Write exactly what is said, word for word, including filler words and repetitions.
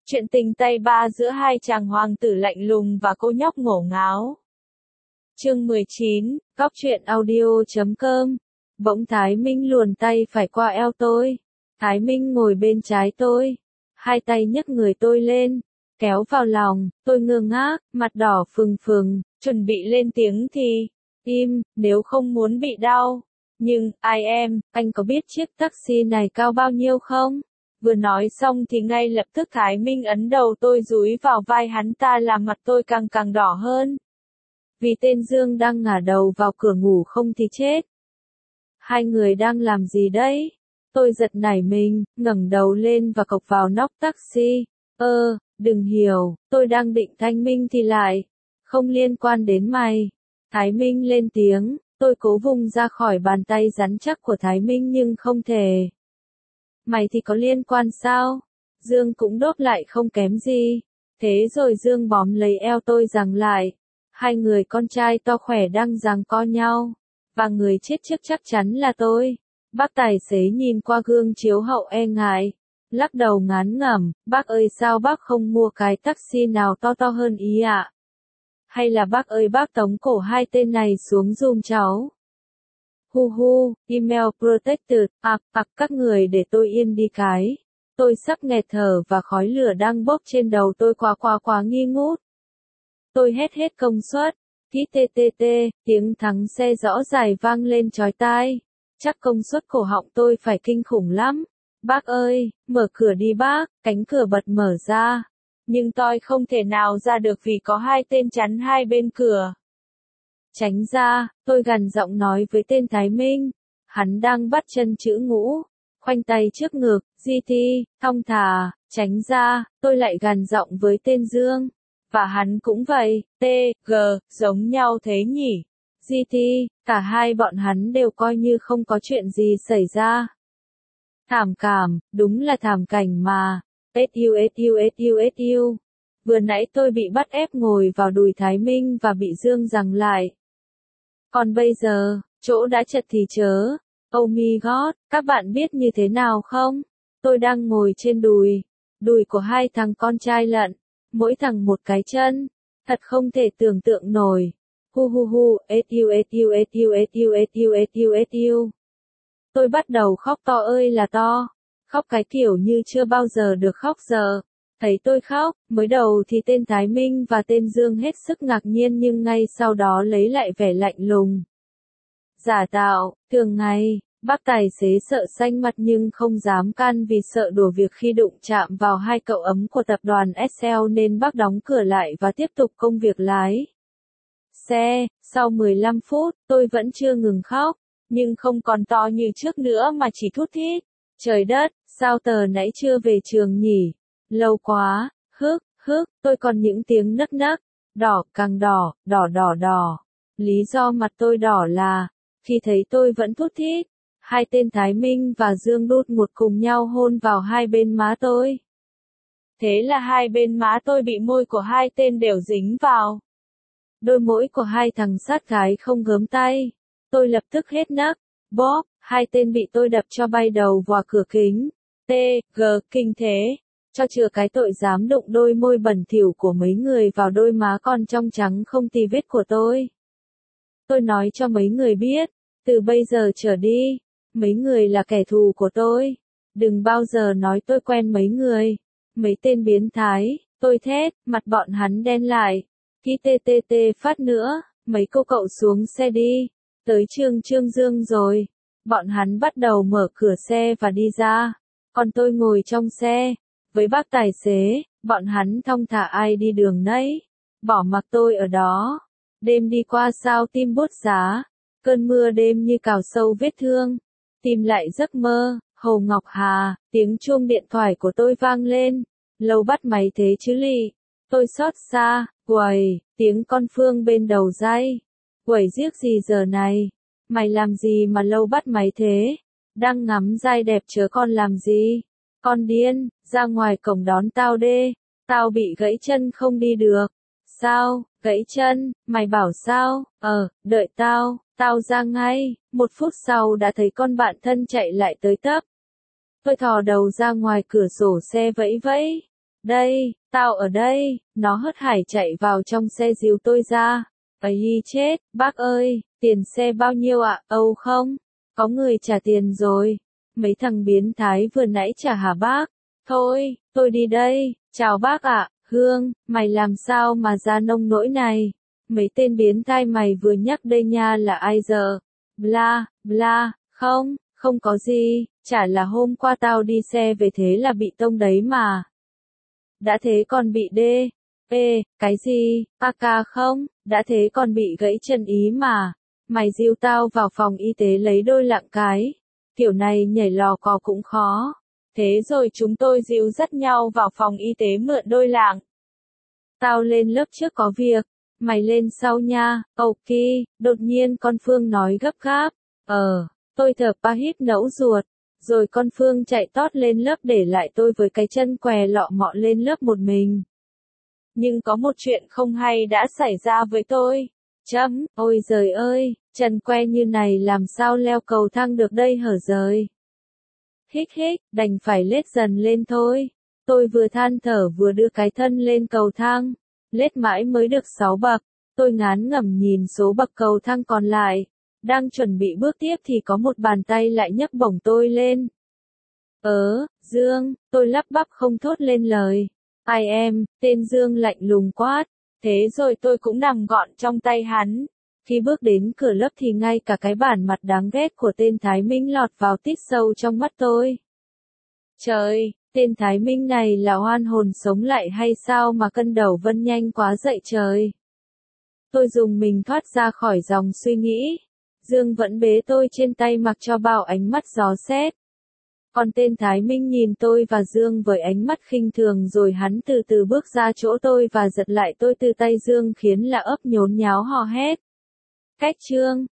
Chuyện tình tay ba giữa hai chàng hoàng tử lạnh lùng và cô nhóc ngổ ngáo. Chương mười chín, Góc truyện audio chấm com. Bỗng Thái Minh luồn tay phải qua eo tôi. Thái Minh ngồi bên trái tôi. Hai tay nhấc người tôi lên, kéo vào lòng, tôi ngơ ngác, mặt đỏ phừng phừng, chuẩn bị lên tiếng thì, im, nếu không muốn bị đau. Nhưng, ai em, anh có biết chiếc taxi này cao bao nhiêu không? Vừa nói xong thì ngay lập tức Thái Minh ấn đầu tôi dúi vào vai hắn ta làm mặt tôi càng càng đỏ hơn. Vì tên Dương đang ngả đầu vào cửa ngủ không thì chết. Hai người đang làm gì đấy? Tôi giật nảy mình, ngẩng đầu lên và cộc vào nóc taxi. Ơ, đừng hiểu, tôi đang định thanh minh thì lại. Không liên quan đến mày. Thái Minh lên tiếng, tôi cố vùng ra khỏi bàn tay rắn chắc của Thái Minh nhưng không thể. Mày thì có liên quan sao? Dương cũng đốt lại không kém gì. Thế rồi Dương bóm lấy eo tôi giằng lại. Hai người con trai to khỏe đang giằng co nhau. Và người chết trước chắc chắn là tôi. Bác tài xế nhìn qua gương chiếu hậu e ngại. Lắc đầu ngán ngẩm, bác ơi sao bác không mua cái taxi nào to to hơn ý ạ? Hay là bác ơi bác tống cổ hai tên này xuống giùm cháu? Hu hu, email protected, ạc, ạc các người để tôi yên đi cái. Tôi sắp nghẹt thở và khói lửa đang bốc trên đầu tôi quá quá quá nghi ngút. Tôi hét hết công suất. Tí tê tê tê, tiếng thắng xe rõ dài vang lên chói tai. Chắc công suất cổ họng tôi phải kinh khủng lắm. Bác ơi, mở cửa đi bác, cánh cửa bật mở ra. Nhưng tôi không thể nào ra được vì có hai tên chắn hai bên cửa. Tránh ra, tôi gằn giọng nói với tên Thái Minh. Hắn đang bắt chân chữ ngũ, khoanh tay trước ngực, giê tê, thong thả, tránh ra, tôi lại gằn giọng với tên Dương. Và hắn cũng vậy, T, G, giống nhau thế nhỉ. giê tê, cả hai bọn hắn đều coi như không có chuyện gì xảy ra. Thảm cảm, đúng là thảm cảnh mà. ét u ét u ét u ét u. Vừa nãy tôi bị bắt ép ngồi vào đùi Thái Minh và bị Dương giằng lại. Còn bây giờ, chỗ đã chật thì chớ. Oh my god, các bạn biết như thế nào không? Tôi đang ngồi trên đùi. Đùi của hai thằng con trai lận. Mỗi thằng một cái chân. Thật không thể tưởng tượng nổi. Hu hu hu, ét u ét u ét u ét u ét u ét u ét u. Tôi bắt đầu khóc to ơi là to. Khóc cái kiểu như chưa bao giờ được khóc giờ. Thấy tôi khóc, mới đầu thì tên Thái Minh và tên Dương hết sức ngạc nhiên nhưng ngay sau đó lấy lại vẻ lạnh lùng. Giả tạo, thường ngày, bác tài xế sợ xanh mặt nhưng không dám can vì sợ đùa việc khi đụng chạm vào hai cậu ấm của tập đoàn ét lờ nên bác đóng cửa lại và tiếp tục công việc lái xe. Sau mười lăm phút, tôi vẫn chưa ngừng khóc, nhưng không còn to như trước nữa mà chỉ thút thít. Trời đất, sao tờ nãy chưa về trường nhỉ? Lâu quá, hức, hức, tôi còn những tiếng nấc nấc, đỏ, càng đỏ, đỏ đỏ đỏ. Lý do mặt tôi đỏ là, khi thấy tôi vẫn thút thít, hai tên Thái Minh và Dương đút một cùng nhau hôn vào hai bên má tôi. Thế là hai bên má tôi bị môi của hai tên đều dính vào. Đôi mũi của hai thằng sát gái không gớm tay. Tôi lập tức hết nấc, bóp, hai tên bị tôi đập cho bay đầu vào cửa kính. T, G, kinh thế. Cho chừa cái tội dám đụng đôi môi bẩn thỉu của mấy người vào đôi má con trong trắng không tì vết của tôi. Tôi nói cho mấy người biết, từ bây giờ trở đi, mấy người là kẻ thù của tôi. Đừng bao giờ nói tôi quen mấy người. Mấy tên biến thái, tôi thét, mặt bọn hắn đen lại. Khi tê tê tê phát nữa, mấy cô cậu xuống xe đi. Tới Trương Trương Dương rồi. Bọn hắn bắt đầu mở cửa xe và đi ra. Còn tôi ngồi trong xe. Với bác tài xế, bọn hắn thong thả ai đi đường nấy. Bỏ mặc tôi ở đó. Đêm đi qua sao tim bút giá. Cơn mưa đêm như cào sâu vết thương. Tìm lại giấc mơ, Hồ Ngọc Hà, tiếng chuông điện thoại của tôi vang lên. Lâu bắt máy thế chứ lị. Tôi xót xa, quầy, tiếng con Phương bên đầu dây. Quầy giếc gì giờ này? Mày làm gì mà lâu bắt máy thế? Đang ngắm dai đẹp chớ con làm gì? Con điên, ra ngoài cổng đón tao đê. Tao bị gãy chân không đi được. Sao, gãy chân, mày bảo sao? Ờ, đợi tao, tao ra ngay. Một phút sau đã thấy con bạn thân chạy lại tới tấp. Tôi thò đầu ra ngoài cửa sổ xe vẫy vẫy. Đây, tao ở đây, nó hớt hải chạy vào trong xe dìu tôi ra. Ấy chết, bác ơi, tiền xe bao nhiêu ạ? Âu không? Có người trả tiền rồi. Mấy thằng biến thái vừa nãy trả hả bác? Thôi, tôi đi đây, chào bác ạ. Hương, mày làm sao mà ra nông nỗi này? Mấy tên biến thái mày vừa nhắc đây nha là ai giờ? Bla, bla, không, không có gì, chả là hôm qua tao đi xe về thế là bị tông đấy mà. Đã thế còn bị đê, ê, cái gì, a ca không, đã thế còn bị gãy chân ý mà. Mày dìu tao vào phòng y tế lấy đôi lạng cái. Kiểu này nhảy lò cò cũng khó. Thế rồi chúng tôi dìu dắt nhau vào phòng y tế mượn đôi lạng. Tao lên lớp trước có việc, mày lên sau nha. Ok, đột nhiên con Phương nói gấp gáp. Ờ, tôi thở pa hít nẫu ruột. Rồi con Phương chạy tót lên lớp để lại tôi với cái chân què lọ mọ lên lớp một mình. Nhưng có một chuyện không hay đã xảy ra với tôi. Chấm, ôi giời ơi, chân que như này làm sao leo cầu thang được đây hở giời. Hích hích, đành phải lết dần lên thôi. Tôi vừa than thở vừa đưa cái thân lên cầu thang. Lết mãi mới được sáu bậc. Tôi ngán ngẩm nhìn số bậc cầu thang còn lại. Đang chuẩn bị bước tiếp thì có một bàn tay lại nhấc bổng tôi lên. Ớ, Dương, tôi lắp bắp không thốt lên lời. Ai em, tên Dương lạnh lùng quát. Thế rồi tôi cũng nằm gọn trong tay hắn. Khi bước đến cửa lớp thì ngay cả cái bản mặt đáng ghét của tên Thái Minh lọt vào tít sâu trong mắt tôi. Trời, tên Thái Minh này là oan hồn sống lại hay sao mà cân đầu vân nhanh quá dậy trời. Tôi dùng mình thoát ra khỏi dòng suy nghĩ. Dương vẫn bế tôi trên tay mặc cho bao ánh mắt gió xét. Còn tên Thái Minh nhìn tôi và Dương với ánh mắt khinh thường rồi hắn từ từ bước ra chỗ tôi và giật lại tôi từ tay Dương khiến là ấp nhốn nháo hò hét. Cách chương